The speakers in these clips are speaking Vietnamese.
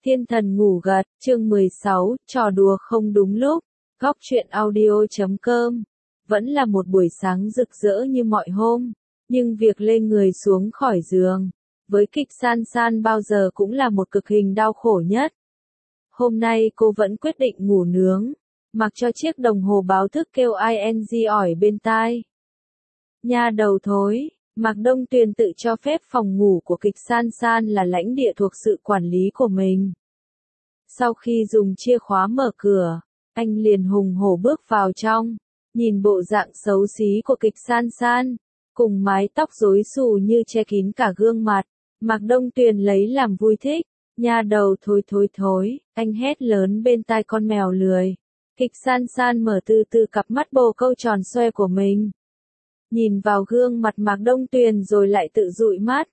Thiên thần ngủ gật, chương 16, trò đùa không đúng lúc, góc truyện audio.com. Vẫn là một buổi sáng rực rỡ như mọi hôm, nhưng việc lê người xuống khỏi giường, với kịch San San bao giờ cũng là một cực hình đau khổ nhất. Hôm nay cô vẫn quyết định ngủ nướng, mặc cho chiếc đồng hồ báo thức kêu ing ỏi bên tai. Nha đầu thối, Mạc Đông Tuyền tự cho phép phòng ngủ của kịch San San là lãnh địa thuộc sự quản lý của mình. Sau khi dùng chìa khóa mở cửa, anh liền hùng hổ bước vào trong, nhìn bộ dạng xấu xí của kịch San San, cùng mái tóc rối xù như che kín cả gương mặt. Mạc Đông Tuyền lấy làm vui thích, nha đầu thối, anh hét lớn bên tai con mèo lười. Kịch San San mở từ từ cặp mắt bồ câu tròn xoe của mình. Nhìn vào gương mặt Mạc Đông Tuyền rồi lại tự dụi mắt.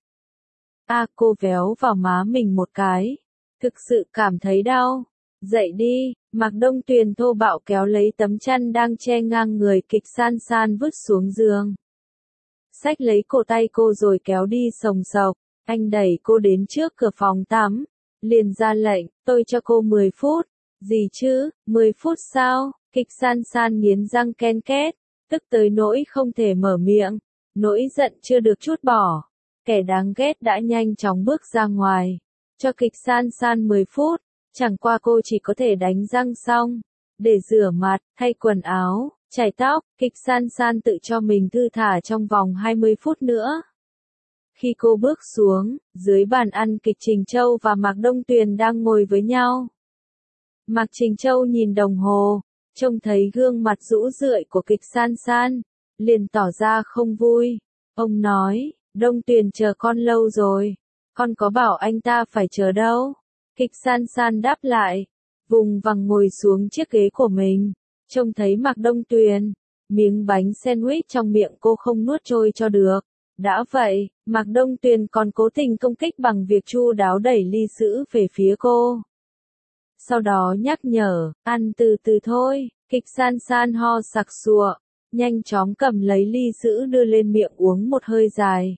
Cô véo vào má mình một cái. Thực sự cảm thấy đau. Dậy đi, Mạc Đông Tuyền thô bạo kéo lấy tấm chăn đang che ngang người kịch San San vứt xuống giường. Xách lấy cổ tay cô rồi kéo đi sồng sộc. Anh đẩy cô đến trước cửa phòng tắm. Liền ra lệnh, tôi cho cô 10 phút. Gì chứ, 10 phút sao? Kịch San San nghiến răng ken két. Tức tới nỗi không thể mở miệng, nỗi giận chưa được trút bỏ. Kẻ đáng ghét đã nhanh chóng bước ra ngoài, cho kịch San San 10 phút, chẳng qua cô chỉ có thể đánh răng xong, để rửa mặt, thay quần áo, chải tóc, kịch San San tự cho mình thư thả trong vòng 20 phút nữa. Khi cô bước xuống, dưới bàn ăn kịch Trình Châu và Mạc Đông Tuyền đang ngồi với nhau. Mạc Trình Châu nhìn đồng hồ, trông thấy gương mặt rũ rượi của kịch San San, liền tỏ ra không vui. Ông nói, Đông Tuyền chờ con lâu rồi, con có bảo anh ta phải chờ đâu. Kịch San San đáp lại, vùng vằng ngồi xuống chiếc ghế của mình, trông thấy Mạc Đông Tuyền, miếng bánh sandwich trong miệng cô không nuốt trôi cho được. Đã vậy, Mạc Đông Tuyền còn cố tình công kích bằng việc chu đáo đẩy ly sữa về phía cô. Sau đó nhắc nhở, ăn từ từ thôi, kịch San San ho sặc sụa, nhanh chóng cầm lấy ly sữa đưa lên miệng uống một hơi dài.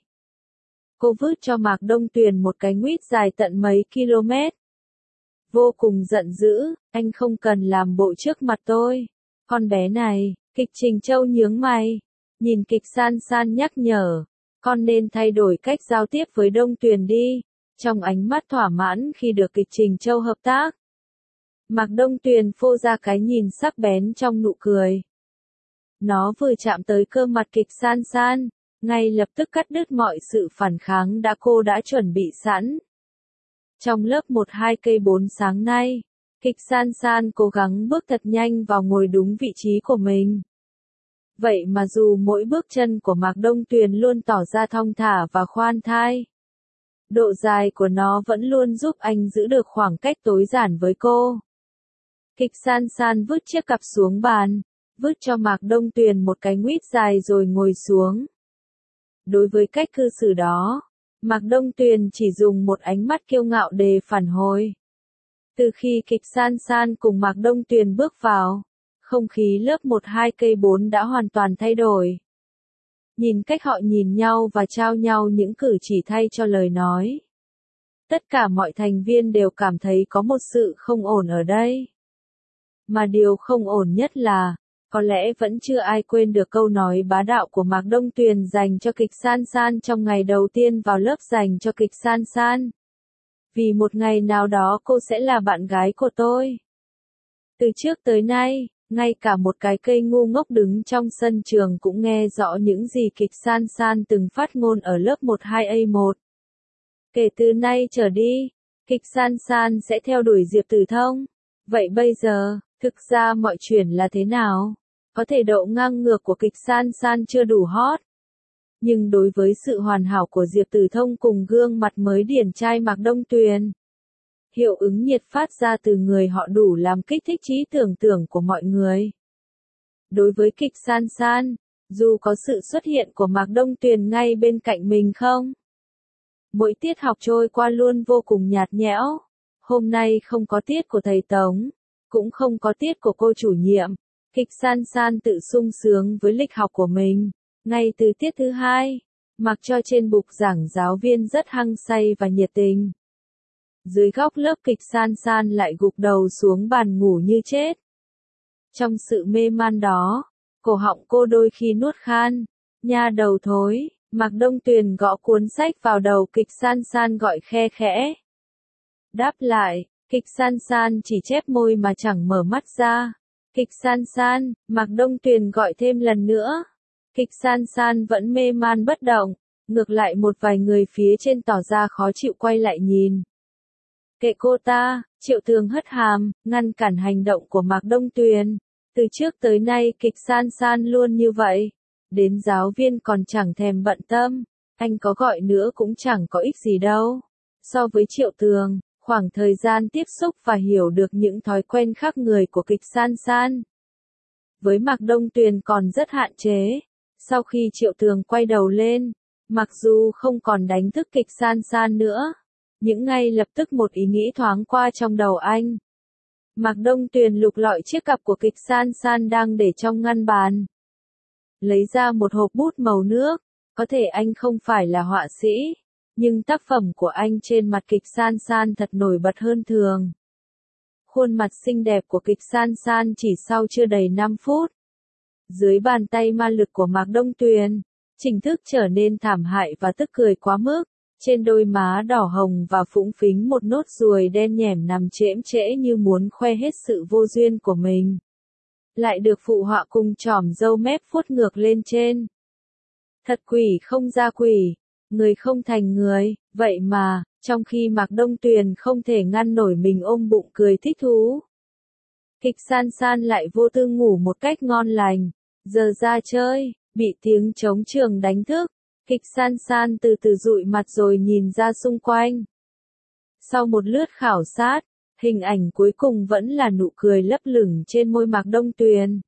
Cô vứt cho Mạc Đông Tuyền một cái nguyết dài tận mấy km. Vô cùng giận dữ, anh không cần làm bộ trước mặt tôi. Con bé này, kịch Trình Châu nhướng mày, nhìn kịch San San nhắc nhở, con nên thay đổi cách giao tiếp với Đông Tuyền đi, trong ánh mắt thỏa mãn khi được kịch Trình Châu hợp tác. Mạc Đông Tuyền phô ra cái nhìn sắc bén trong nụ cười. Nó vừa chạm tới cơ mặt kịch San San, ngay lập tức cắt đứt mọi sự phản kháng cô đã chuẩn bị sẵn. Trong lớp 1-2 cây 4 sáng nay, kịch San San cố gắng bước thật nhanh vào ngồi đúng vị trí của mình. Vậy mà dù mỗi bước chân của Mạc Đông Tuyền luôn tỏ ra thong thả và khoan thai, độ dài của nó vẫn luôn giúp anh giữ được khoảng cách tối giản với cô. Kịch San San vứt chiếc cặp xuống bàn, vứt cho Mạc Đông Tuyền một cái nguyết dài rồi ngồi xuống. Đối với cách cư xử đó, Mạc Đông Tuyền chỉ dùng một ánh mắt kiêu ngạo để phản hồi. Từ khi kịch San San cùng Mạc Đông Tuyền bước vào, không khí lớp 1-2 cây 4 đã hoàn toàn thay đổi. Nhìn cách họ nhìn nhau và trao nhau những cử chỉ thay cho lời nói. Tất cả mọi thành viên đều cảm thấy có một sự không ổn ở đây. Mà điều không ổn nhất là, có lẽ vẫn chưa ai quên được câu nói bá đạo của Mạc Đông Tuyền dành cho kịch San San trong ngày đầu tiên vào lớp dành cho kịch San San. Vì một ngày nào đó cô sẽ là bạn gái của tôi. Từ trước tới nay, ngay cả một cái cây ngu ngốc đứng trong sân trường cũng nghe rõ những gì kịch San San từng phát ngôn ở lớp 12A1. Kể từ nay trở đi, kịch San San sẽ theo đuổi Diệp Tử Thông. Vậy bây giờ, thực ra mọi chuyện là thế nào? Có thể độ ngang ngược của kịch San San chưa đủ hot. Nhưng đối với sự hoàn hảo của Diệp Tử Thông cùng gương mặt mới điển trai Mạc Đông Tuyền, hiệu ứng nhiệt phát ra từ người họ đủ làm kích thích trí tưởng tượng của mọi người. Đối với kịch San San, dù có sự xuất hiện của Mạc Đông Tuyền ngay bên cạnh mình không? Mỗi tiết học trôi qua luôn vô cùng nhạt nhẽo. Hôm nay không có tiết của thầy Tống, cũng không có tiết của cô chủ nhiệm. Kịch San San tự sung sướng với lịch học của mình. Ngay từ tiết thứ 2, mặc cho trên bục giảng giáo viên rất hăng say và nhiệt tình. Dưới góc lớp kịch San San lại gục đầu xuống bàn ngủ như chết. Trong sự mê man đó, cổ họng cô đôi khi nuốt khan. Nha đầu thối, Mạc Đông Tuyền gõ cuốn sách vào đầu kịch San San gọi khe khẽ. Đáp lại, kịch San San chỉ chép môi mà chẳng mở mắt ra. Kịch San San, Mạc Đông Tuyền gọi thêm lần nữa. Kịch San San vẫn mê man bất động, ngược lại một vài người phía trên tỏ ra khó chịu quay lại nhìn. Kệ cô ta, Triệu Tường hất hàm, ngăn cản hành động của Mạc Đông Tuyền. Từ trước tới nay kịch San San luôn như vậy. Đến giáo viên còn chẳng thèm bận tâm, anh có gọi nữa cũng chẳng có ích gì đâu. So với Triệu Tường, khoảng thời gian tiếp xúc và hiểu được những thói quen khác người của kịch San San với Mạc Đông Tuyền còn rất hạn chế. Sau khi Triệu Tường quay đầu lên, mặc dù không còn đánh thức kịch San San nữa, nhưng ngay lập tức một ý nghĩ thoáng qua trong đầu anh. Mạc Đông Tuyền lục lọi chiếc cặp của kịch San San đang để trong ngăn bàn. Lấy ra một hộp bút màu nước, có thể anh không phải là họa sĩ, nhưng tác phẩm của anh trên mặt kịch San San thật nổi bật hơn thường. Khuôn mặt xinh đẹp của kịch San San chỉ sau chưa đầy 5 phút. Dưới bàn tay ma lực của Mạc Đông Tuyền, chính thức trở nên thảm hại và tức cười quá mức. Trên đôi má đỏ hồng và phũng phính một nốt ruồi đen nhẻm nằm chễm chễ như muốn khoe hết sự vô duyên của mình. Lại được phụ họa cùng chỏm râu mép vuốt ngược lên trên. Thật quỷ không ra quỷ, người không thành người, vậy mà, trong khi Mạc Đông Tuyền không thể ngăn nổi mình ôm bụng cười thích thú. Kịch San San lại vô tư ngủ một cách ngon lành, giờ ra chơi, bị tiếng trống trường đánh thức. Kịch San San từ từ dụi mặt rồi nhìn ra xung quanh. Sau một lướt khảo sát, hình ảnh cuối cùng vẫn là nụ cười lấp lửng trên môi Mạc Đông Tuyền.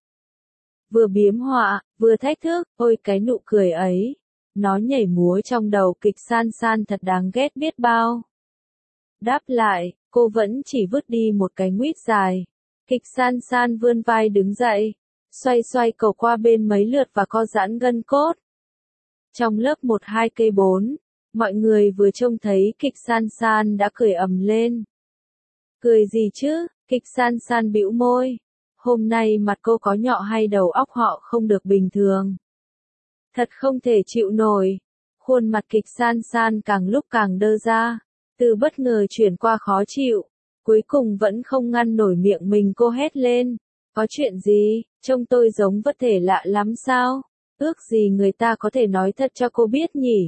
Vừa biếm họa, vừa thách thức, ôi cái nụ cười ấy. Nó nhảy múa trong đầu kịch San San thật đáng ghét biết bao. Đáp lại, cô vẫn chỉ vứt đi một cái nguyết dài. Kịch San San vươn vai đứng dậy, xoay xoay cầu qua bên mấy lượt và co giãn gân cốt. Trong lớp 1-2 cây 4, mọi người vừa trông thấy kịch San San đã cười ầm lên. Cười gì chứ, kịch San San bĩu môi. Hôm nay mặt cô có nhọ hay đầu óc họ không được bình thường. Thật không thể chịu nổi. Khuôn mặt kịch San San càng lúc càng đơ ra. Từ bất ngờ chuyển qua khó chịu. Cuối cùng vẫn không ngăn nổi miệng mình cô hét lên. Có chuyện gì, trông tôi giống vật thể lạ lắm sao? Ước gì người ta có thể nói thật cho cô biết nhỉ?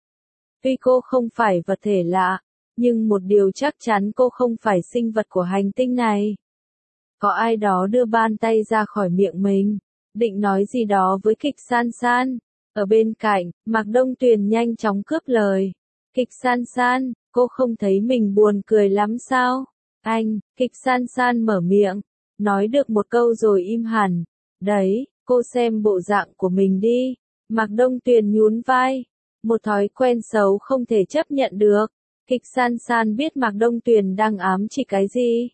Tuy cô không phải vật thể lạ, nhưng một điều chắc chắn cô không phải sinh vật của hành tinh này. Có ai đó đưa bàn tay ra khỏi miệng mình, định nói gì đó với kịch San San. Ở bên cạnh, Mạc Đông Tuyền nhanh chóng cướp lời. Kịch San San, cô không thấy mình buồn cười lắm sao? Anh, kịch San San mở miệng, nói được một câu rồi im hẳn. Đấy, cô xem bộ dạng của mình đi. Mạc Đông Tuyền nhún vai. Một thói quen xấu không thể chấp nhận được. Kịch San San biết Mạc Đông Tuyền đang ám chỉ cái gì.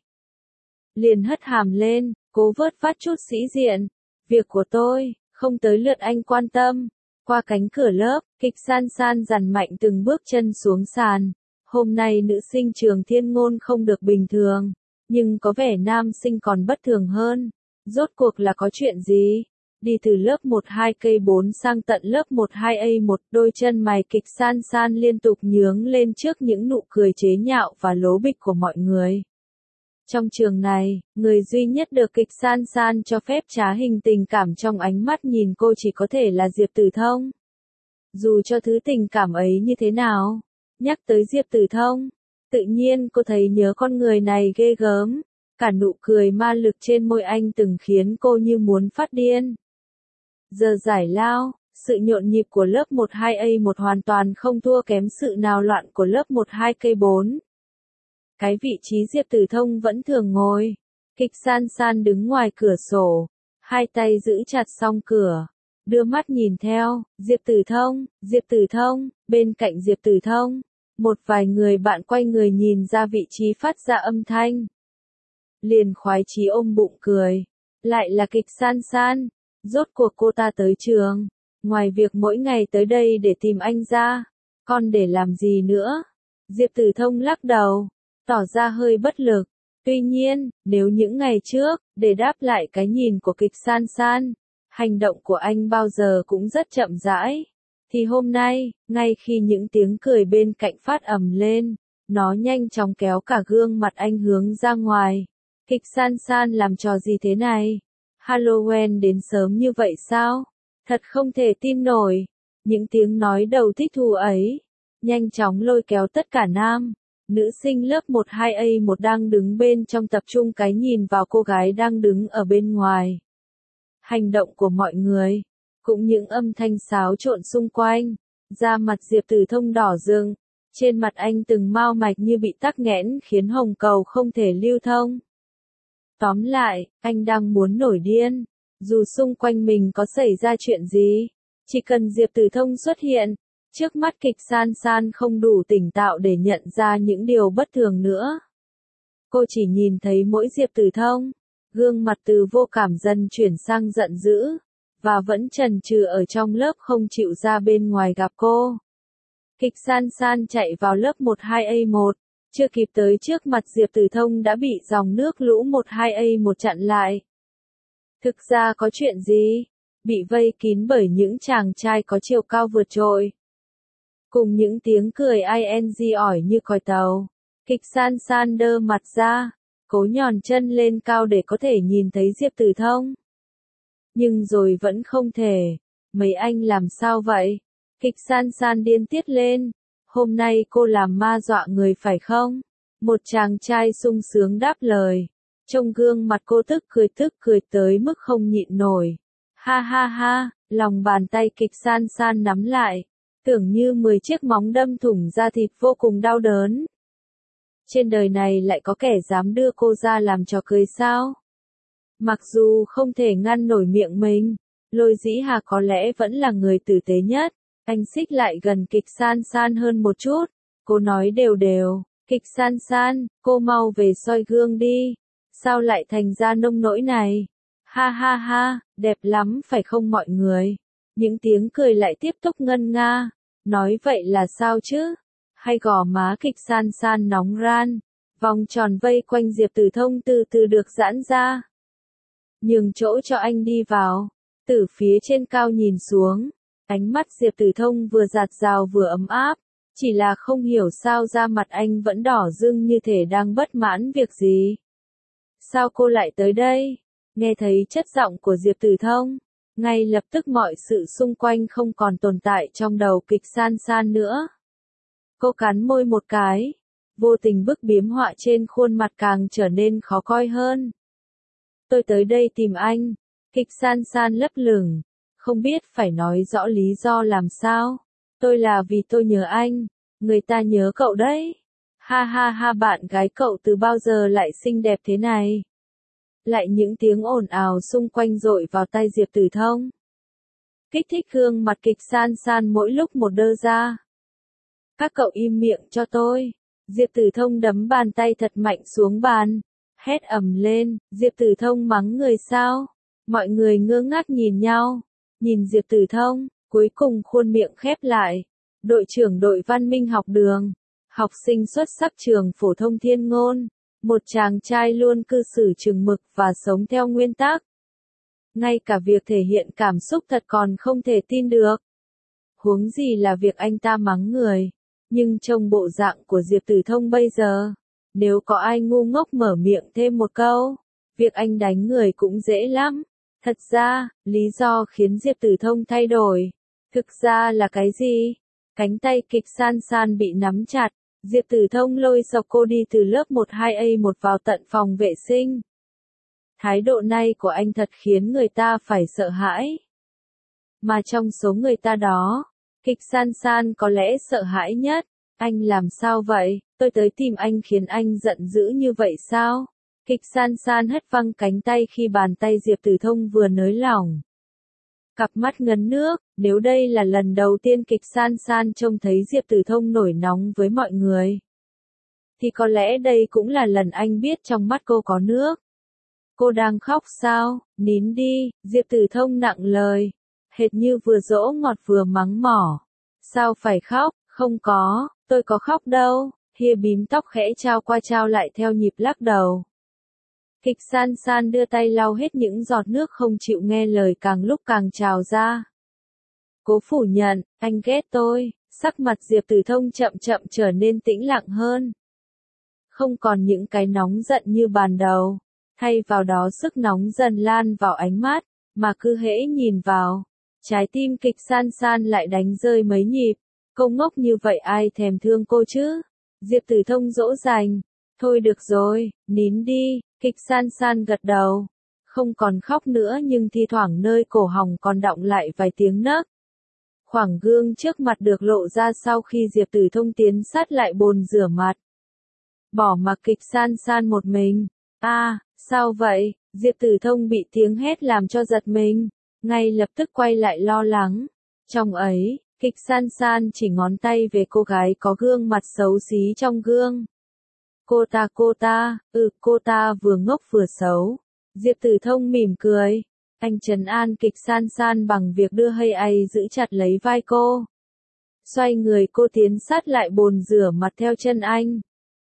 Liền hất hàm lên, cố vớt vát chút sĩ diện. Việc của tôi, không tới lượt anh quan tâm. Qua cánh cửa lớp, kịch San San dằn mạnh từng bước chân xuống sàn. Hôm nay nữ sinh trường Thiên Ngôn không được bình thường, nhưng có vẻ nam sinh còn bất thường hơn. Rốt cuộc là có chuyện gì? Đi từ lớp 1-2 cây 4 sang tận lớp 1-2A1, đôi chân mày kịch San San liên tục nhướng lên trước những nụ cười chế nhạo và lố bịch của mọi người. Trong trường này, người duy nhất được kịch San San cho phép trá hình tình cảm trong ánh mắt nhìn cô chỉ có thể là Diệp Tử Thông. Dù cho thứ tình cảm ấy như thế nào, nhắc tới Diệp Tử Thông, tự nhiên cô thấy nhớ con người này ghê gớm. Cả nụ cười ma lực trên môi anh từng khiến cô như muốn phát điên. Giờ giải lao, sự nhộn nhịp của lớp 1-2A1 hoàn toàn không thua kém sự nào loạn của lớp 1-2 cây 4. Cái vị trí Diệp Tử Thông vẫn thường ngồi. Kịch San San đứng ngoài cửa sổ, hai tay giữ chặt song cửa, đưa mắt nhìn theo. Diệp Tử Thông, bên cạnh Diệp Tử Thông, một vài người bạn quay người nhìn ra vị trí phát ra âm thanh. Liền khoái chí ôm bụng cười. Lại là kịch San San. Rốt cuộc cô ta tới trường. Ngoài việc mỗi ngày tới đây để tìm anh ra, còn để làm gì nữa? Diệp Tử Thông lắc đầu. tỏ ra hơi bất lực. Tuy nhiên, nếu những ngày trước, để đáp lại cái nhìn của kịch San San, hành động của anh bao giờ cũng rất chậm rãi, thì hôm nay, ngay khi những tiếng cười bên cạnh phát ầm lên, nó nhanh chóng kéo cả gương mặt anh hướng ra ngoài. Kịch San San làm trò gì thế này? Halloween đến sớm như vậy sao? Thật không thể tin nổi. Những tiếng nói đầu thích thú ấy, nhanh chóng lôi kéo tất cả nam. Nữ sinh lớp 12A1 đang đứng bên trong tập trung cái nhìn vào cô gái đang đứng ở bên ngoài. Hành động của mọi người, cũng những âm thanh xáo trộn xung quanh, da mặt Diệp Tử Thông đỏ rừng, trên mặt anh từng mao mạch như bị tắc nghẽn khiến hồng cầu không thể lưu thông. Tóm lại, anh đang muốn nổi điên, dù xung quanh mình có xảy ra chuyện gì, chỉ cần Diệp Tử Thông xuất hiện. Trước mắt kịch San San không đủ tỉnh táo để nhận ra những điều bất thường nữa. Cô chỉ nhìn thấy mỗi Diệp Tử Thông, gương mặt từ vô cảm dần chuyển sang giận dữ, và vẫn chần chừ ở trong lớp không chịu ra bên ngoài gặp cô. Kịch San San chạy vào lớp 12A1, chưa kịp tới trước mặt Diệp Tử Thông đã bị dòng nước lũ 12A1 chặn lại. Thực ra có chuyện gì? Bị vây kín bởi những chàng trai có chiều cao vượt trội. Cùng những tiếng cười ing ỏi như còi tàu, kịch San San đơ mặt ra, cố nhòn chân lên cao để có thể nhìn thấy Diệp Tử Thông. Nhưng rồi vẫn không thể. Mấy anh làm sao vậy? Kịch San San điên tiết lên. Hôm nay cô làm ma dọa người phải không? Một chàng trai sung sướng đáp lời. Trong gương mặt cô tức cười tới mức không nhịn nổi. Ha ha ha, lòng bàn tay kịch San San nắm lại. Tưởng như 10 chiếc móng đâm thủng da thịt vô cùng đau đớn. Trên đời này lại có kẻ dám đưa cô ra làm trò cười sao? Mặc dù không thể ngăn nổi miệng mình, Lôi Dĩ Hà có lẽ vẫn là người tử tế nhất. Anh xích lại gần kịch San San hơn một chút. Cô nói đều đều, kịch San San, cô mau về soi gương đi. Sao lại thành ra nông nỗi này? Ha ha ha, đẹp lắm phải không mọi người? Những tiếng cười lại tiếp tục ngân nga. Nói vậy là sao chứ? Hay gò má kịch San San nóng ran. Vòng tròn vây quanh Diệp Tử Thông từ từ được giãn ra. Nhường chỗ cho anh đi vào. Từ phía trên cao nhìn xuống. Ánh mắt Diệp Tử Thông vừa dạt dào vừa ấm áp. Chỉ là không hiểu sao da mặt anh vẫn đỏ rưng như thể đang bất mãn việc gì. Sao cô lại tới đây? Nghe thấy chất giọng của Diệp Tử Thông. Ngay lập tức mọi sự xung quanh không còn tồn tại trong đầu kịch San San nữa. Cô cắn môi một cái. Vô tình bức biếm họa trên khuôn mặt càng trở nên khó coi hơn. Tôi tới đây tìm anh. Kịch San San lấp lửng. Không biết phải nói rõ lý do làm sao. Tôi là vì tôi nhớ anh. Người ta nhớ cậu đấy. Ha ha ha, bạn gái cậu từ bao giờ lại xinh đẹp thế này? Lại những tiếng ồn ào xung quanh dội vào tai Diệp Tử Thông. Kích thích gương mặt kịch San San mỗi lúc một đơ ra. Các cậu im miệng cho tôi. Diệp Tử Thông đấm bàn tay thật mạnh xuống bàn. Hét ầm lên, Diệp Tử Thông mắng người sao? Mọi người ngơ ngác nhìn nhau. Nhìn Diệp Tử Thông, cuối cùng khuôn miệng khép lại. Đội trưởng đội văn minh học đường. Học sinh xuất sắc trường phổ thông Thiên Ngôn. Một chàng trai luôn cư xử chừng mực và sống theo nguyên tắc. Ngay cả việc thể hiện cảm xúc thật còn không thể tin được. Huống gì là việc anh ta mắng người. Nhưng trông bộ dạng của Diệp Tử Thông bây giờ, nếu có ai ngu ngốc mở miệng thêm một câu, việc anh đánh người cũng dễ lắm. Thật ra, lý do khiến Diệp Tử Thông thay đổi, thực ra là cái gì? Cánh tay kịch San San bị nắm chặt. Diệp Tử Thông lôi sộc cô đi từ lớp 12A1 vào tận phòng vệ sinh. Thái độ này của anh thật khiến người ta phải sợ hãi. Mà trong số người ta đó, kịch San San có lẽ sợ hãi nhất. Anh làm sao vậy? Tôi tới tìm anh khiến anh giận dữ như vậy sao? Kịch San San hất văng cánh tay khi bàn tay Diệp Tử Thông vừa nới lỏng. Cặp mắt ngấn nước, nếu đây là lần đầu tiên kịch San San trông thấy Diệp Tử Thông nổi nóng với mọi người, thì có lẽ đây cũng là lần anh biết trong mắt cô có nước. Cô đang khóc sao? Nín đi, Diệp Tử Thông nặng lời, hệt như vừa dỗ ngọt vừa mắng mỏ. Sao phải khóc? Không có, tôi có khóc đâu. Thìa bím tóc khẽ trao qua trao lại theo nhịp lắc đầu. Kịch San San đưa tay lau hết những giọt nước không chịu nghe lời càng lúc càng trào ra. Cố phủ nhận, anh ghét tôi. Sắc mặt Diệp Tử Thông chậm chậm trở nên tĩnh lặng hơn. Không còn những cái nóng giận như ban đầu. Thay vào đó sức nóng dần lan vào ánh mắt, mà cứ hễ nhìn vào. Trái tim Kịch San San lại đánh rơi mấy nhịp. Cô ngốc như vậy ai thèm thương cô chứ? Diệp Tử Thông dỗ dành. Thôi được rồi, nín đi. Kịch San San gật đầu. Không còn khóc nữa nhưng thi thoảng nơi cổ họng còn đọng lại vài tiếng nấc. Khoảng gương trước mặt được lộ ra sau khi Diệp Tử Thông tiến sát lại bồn rửa mặt. Bỏ mặc Kịch San San một mình. Sao vậy? Diệp Tử Thông bị tiếng hét làm cho giật mình. Ngay lập tức quay lại lo lắng. Trong ấy, Kịch San San chỉ ngón tay về cô gái có gương mặt xấu xí trong gương. Cô ta vừa ngốc vừa xấu. Diệp Tử Thông mỉm cười. Anh trấn an Kịch San San bằng việc đưa hay ai giữ chặt lấy vai cô. Xoay người cô tiến sát lại bồn rửa mặt theo chân anh.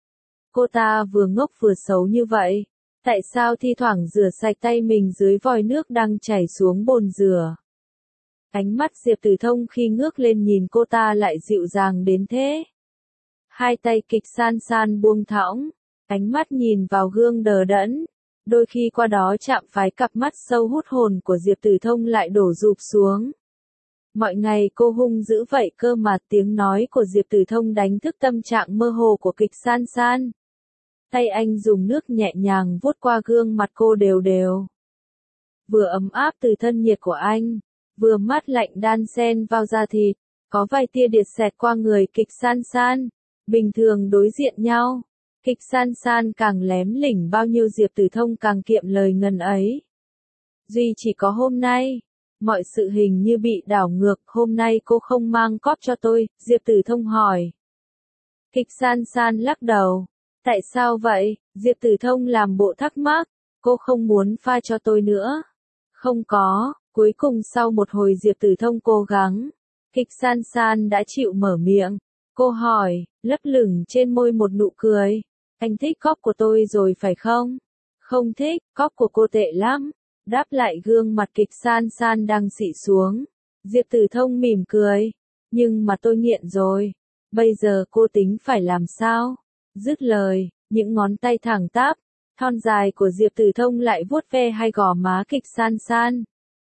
Cô ta vừa ngốc vừa xấu như vậy. Tại sao thi thoảng rửa sạch tay mình dưới vòi nước đang chảy xuống bồn rửa? Ánh mắt Diệp Tử Thông khi ngước lên nhìn cô ta lại dịu dàng đến thế. Hai tay Kịch San San buông thõng, ánh mắt nhìn vào gương đờ đẫn. Đôi khi qua đó chạm phải cặp mắt sâu hút hồn của Diệp Tử Thông lại đổ rụp xuống. Mọi ngày cô hung dữ vậy cơ mà, tiếng nói của Diệp Tử Thông đánh thức tâm trạng mơ hồ của Kịch San San. Tay anh dùng nước nhẹ nhàng vuốt qua gương mặt cô đều đều. Vừa ấm áp từ thân nhiệt của anh, vừa mát lạnh đan xen vào da thịt, có vài tia điện xẹt qua người Kịch San San. Bình thường đối diện nhau, Kịch San San càng lém lỉnh bao nhiêu Diệp Tử Thông càng kiệm lời ngần ấy. Duy chỉ có hôm nay, mọi sự hình như bị đảo ngược. Hôm nay cô không mang cóp cho tôi, Diệp Tử Thông hỏi. Kịch San San lắc đầu. Tại sao vậy? Diệp Tử Thông làm bộ thắc mắc. Cô không muốn pha cho tôi nữa. Không có. Cuối cùng sau một hồi Diệp Tử Thông cố gắng, Kịch San San đã chịu mở miệng. Cô hỏi, lấp lửng trên môi một nụ cười. Anh thích cóp của tôi rồi phải không? Không thích, cóp của cô tệ lắm. Đáp lại gương mặt Kịch San San đang xị xuống. Diệp Tử Thông mỉm cười. Nhưng mà tôi nghiện rồi. Bây giờ cô tính phải làm sao? Dứt lời, những ngón tay thẳng tắp, thon dài của Diệp Tử Thông lại vuốt ve hai gò má Kịch San San.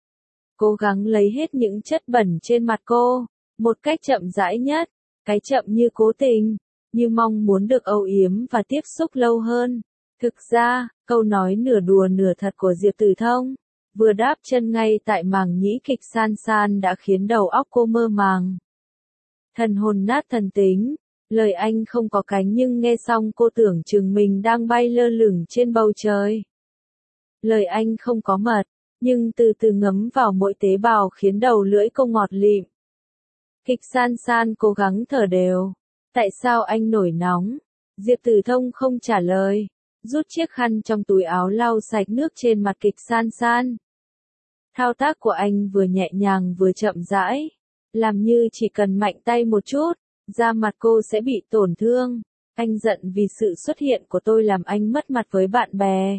Cố gắng lấy hết những chất bẩn trên mặt cô, một cách chậm rãi nhất, cái chậm như cố tình, như mong muốn được âu yếm và tiếp xúc lâu hơn. Thực ra, câu nói nửa đùa nửa thật của Diệp Tử Thông, vừa đáp chân ngay tại màng nhĩ Kịch San San đã khiến đầu óc cô mơ màng. Thần hồn nát thần tính, lời anh không có cánh nhưng nghe xong cô tưởng chừng mình đang bay lơ lửng trên bầu trời. Lời anh không có mật, nhưng từ từ ngấm vào mỗi tế bào khiến đầu lưỡi cô ngọt lịm. Kịch San San cố gắng thở đều. Tại sao anh nổi nóng? Diệp Tử Thông không trả lời, rút chiếc khăn trong túi áo lau sạch nước trên mặt Kịch San San. Thao tác của anh vừa nhẹ nhàng vừa chậm rãi, làm như chỉ cần mạnh tay một chút, da mặt cô sẽ bị tổn thương. Anh giận vì sự xuất hiện của tôi làm anh mất mặt với bạn bè.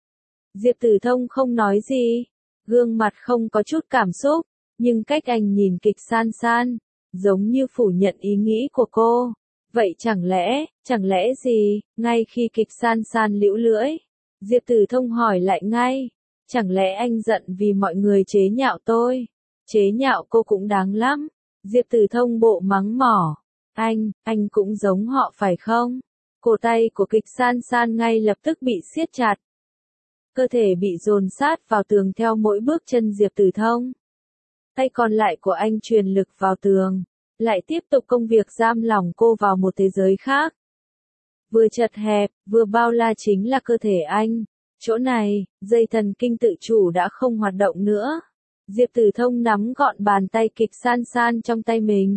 Diệp Tử Thông không nói gì, gương mặt không có chút cảm xúc, nhưng cách anh nhìn Kịch San San, giống như phủ nhận ý nghĩ của cô. Vậy chẳng lẽ gì? Ngay khi Kịch San San liễu lưỡi, Diệp Tử Thông hỏi lại ngay. Chẳng lẽ anh giận vì mọi người chế nhạo tôi? Chế nhạo cô cũng đáng lắm. Diệp Tử Thông bộ mắng mỏ. Anh cũng giống họ phải không? Cổ tay của Kịch San San ngay lập tức bị siết chặt. Cơ thể bị dồn sát vào tường theo mỗi bước chân Diệp Tử Thông. Tay còn lại của anh truyền lực vào tường, lại tiếp tục công việc giam lỏng cô vào một thế giới khác. Vừa chật hẹp, vừa bao la chính là cơ thể anh. Chỗ này, dây thần kinh tự chủ đã không hoạt động nữa. Diệp Tử Thông nắm gọn bàn tay Kịch San San trong tay mình.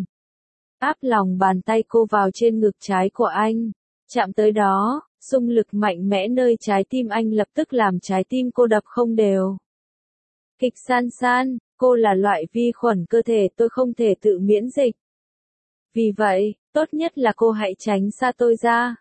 Áp lòng bàn tay cô vào trên ngực trái của anh. Chạm tới đó, xung lực mạnh mẽ nơi trái tim anh lập tức làm trái tim cô đập không đều. Kịch San San, cô là loại vi khuẩn cơ thể tôi không thể tự miễn dịch. Vì vậy, Tốt nhất là cô hãy tránh xa tôi ra.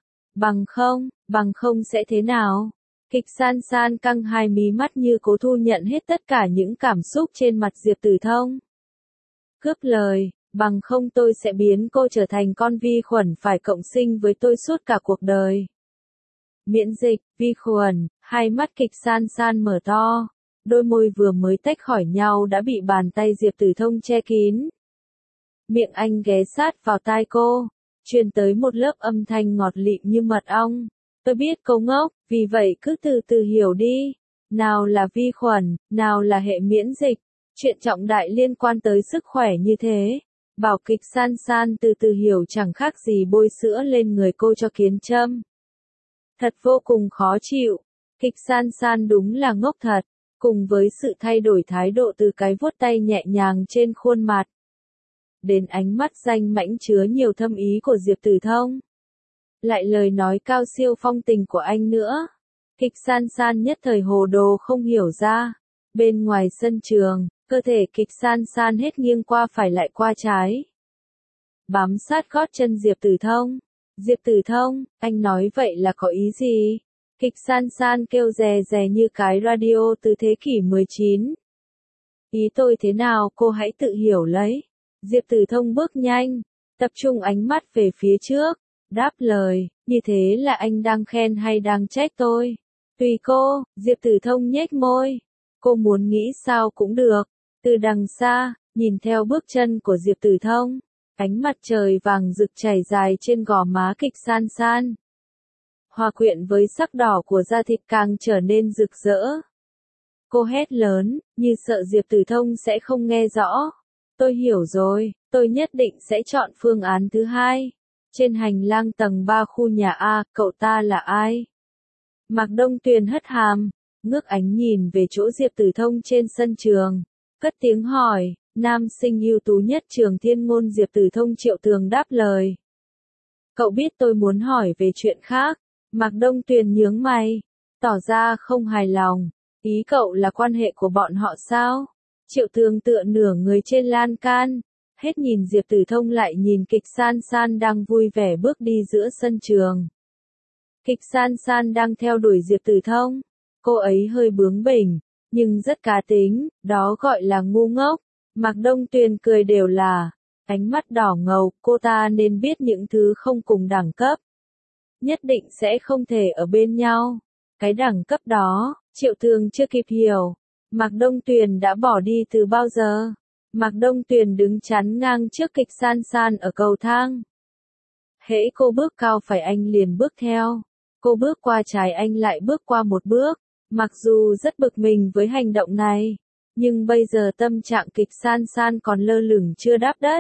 Bằng không sẽ thế nào? Kịch san san căng hai mí mắt như cố thu nhận hết tất cả những cảm xúc trên mặt Diệp Tử Thông. Cướp lời, bằng không tôi sẽ biến cô trở thành con vi khuẩn phải cộng sinh với tôi suốt cả cuộc đời. Miễn dịch, vi khuẩn, hai mắt kịch san san mở to. Đôi môi vừa mới tách khỏi nhau đã bị bàn tay Diệp Tử Thông che kín. Miệng anh ghé sát vào tai cô, truyền tới một lớp âm thanh ngọt lịm như mật ong. Tôi biết cô ngốc, vì vậy cứ từ từ hiểu đi. Nào là vi khuẩn, nào là hệ miễn dịch. Chuyện trọng đại liên quan tới sức khỏe như thế. Bảo kịch san san từ từ hiểu chẳng khác gì bôi sữa lên người cô cho kiến châm. Thật vô cùng khó chịu. Kịch san san đúng là ngốc thật. Cùng với sự thay đổi thái độ từ cái vuốt tay nhẹ nhàng trên khuôn mặt. Đến ánh mắt danh mãnh chứa nhiều thâm ý của Diệp Tử Thông. Lại lời nói cao siêu phong tình của anh nữa. Kịch san san nhất thời hồ đồ không hiểu ra. Bên ngoài sân trường, cơ thể kịch san san hết nghiêng qua phải lại qua trái. Bám sát gót chân Diệp Tử Thông. Diệp Tử Thông, anh nói vậy là có ý gì? Kịch san san kêu rè rè như cái radio từ thế kỷ 19. Ý tôi thế nào cô hãy tự hiểu lấy. Diệp Tử Thông bước nhanh, tập trung ánh mắt về phía trước, đáp lời, như thế là anh đang khen hay đang trách tôi? Tùy cô, Diệp Tử Thông nhếch môi. Cô muốn nghĩ sao cũng được. Từ đằng xa, nhìn theo bước chân của Diệp Tử Thông, ánh mặt trời vàng rực chảy dài trên gò má kịch san san. Hòa quyện với sắc đỏ của da thịt càng trở nên rực rỡ. Cô hét lớn, như sợ Diệp Tử Thông sẽ không nghe rõ. Tôi hiểu rồi, tôi nhất định sẽ chọn phương án thứ hai. Trên hành lang tầng 3 khu nhà A, cậu ta là ai? Mạc Đông Tuyền hất hàm, ngước ánh nhìn về chỗ Diệp Tử Thông trên sân trường. Cất tiếng hỏi, nam sinh ưu tú nhất trường Thiên Ngôn Diệp Tử Thông Triệu Tường đáp lời. Cậu biết tôi muốn hỏi về chuyện khác. Mạc Đông Tuyền nhướng mày, tỏ ra không hài lòng. Ý cậu là quan hệ của bọn họ sao? Triệu Tường tựa nửa người trên lan can, hết nhìn Diệp Tử Thông lại nhìn kịch san san đang vui vẻ bước đi giữa sân trường. Kịch san san đang theo đuổi Diệp Tử Thông. Cô ấy hơi bướng bỉnh, nhưng rất cá tính, đó gọi là ngu ngốc. Mạc Đông Tuyền cười đều là, ánh mắt đỏ ngầu, cô ta nên biết những thứ không cùng đẳng cấp. Nhất định sẽ không thể ở bên nhau. Cái đẳng cấp đó, Triệu Tường chưa kịp hiểu. Mạc Đông Tuyền đã bỏ đi từ bao giờ. Mạc Đông Tuyền đứng chắn ngang trước kịch san san ở cầu thang. Hễ cô bước cao phải anh liền bước theo. Cô bước qua trái anh lại bước qua một bước. Mặc dù rất bực mình với hành động này, nhưng bây giờ tâm trạng kịch san san còn lơ lửng chưa đáp đất.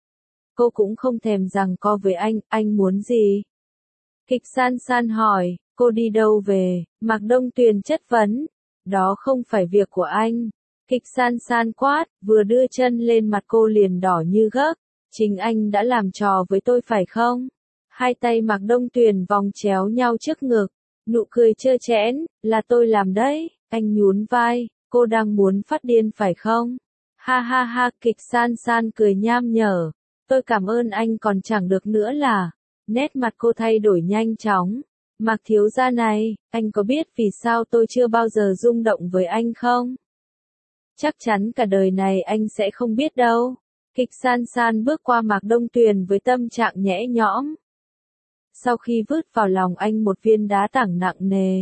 Cô cũng không thèm giằng co với anh muốn gì? Kịch san san hỏi, cô đi đâu về? Mạc Đông Tuyền chất vấn, đó không phải việc của anh. Kịch san san quát, vừa đưa chân lên mặt cô liền đỏ như gấc. Chính anh đã làm trò với tôi phải không? Hai tay Mạc Đông Tuyền vòng chéo nhau trước ngực, nụ cười trơ trẽn, là tôi làm đấy. Anh nhún vai, cô đang muốn phát điên phải không? Ha ha ha, kịch san san cười nham nhở. Tôi cảm ơn anh còn chẳng được nữa là. Nét mặt cô thay đổi nhanh chóng. Mạc thiếu gia này, anh có biết vì sao tôi chưa bao giờ rung động với anh không? Chắc chắn cả đời này anh sẽ không biết đâu. Kịch san san bước qua Mạc Đông Tuyền với tâm trạng nhẽ nhõm. Sau khi vứt vào lòng anh một viên đá tảng nặng nề.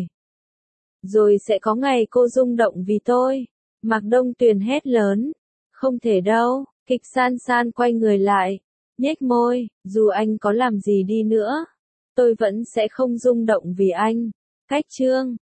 Rồi sẽ có ngày cô rung động vì tôi. Mạc Đông Tuyền hét lớn. Không thể đâu. Kịch san san quay người lại. Nhếch môi, dù anh có làm gì đi nữa, tôi vẫn sẽ không rung động vì anh. Cách chương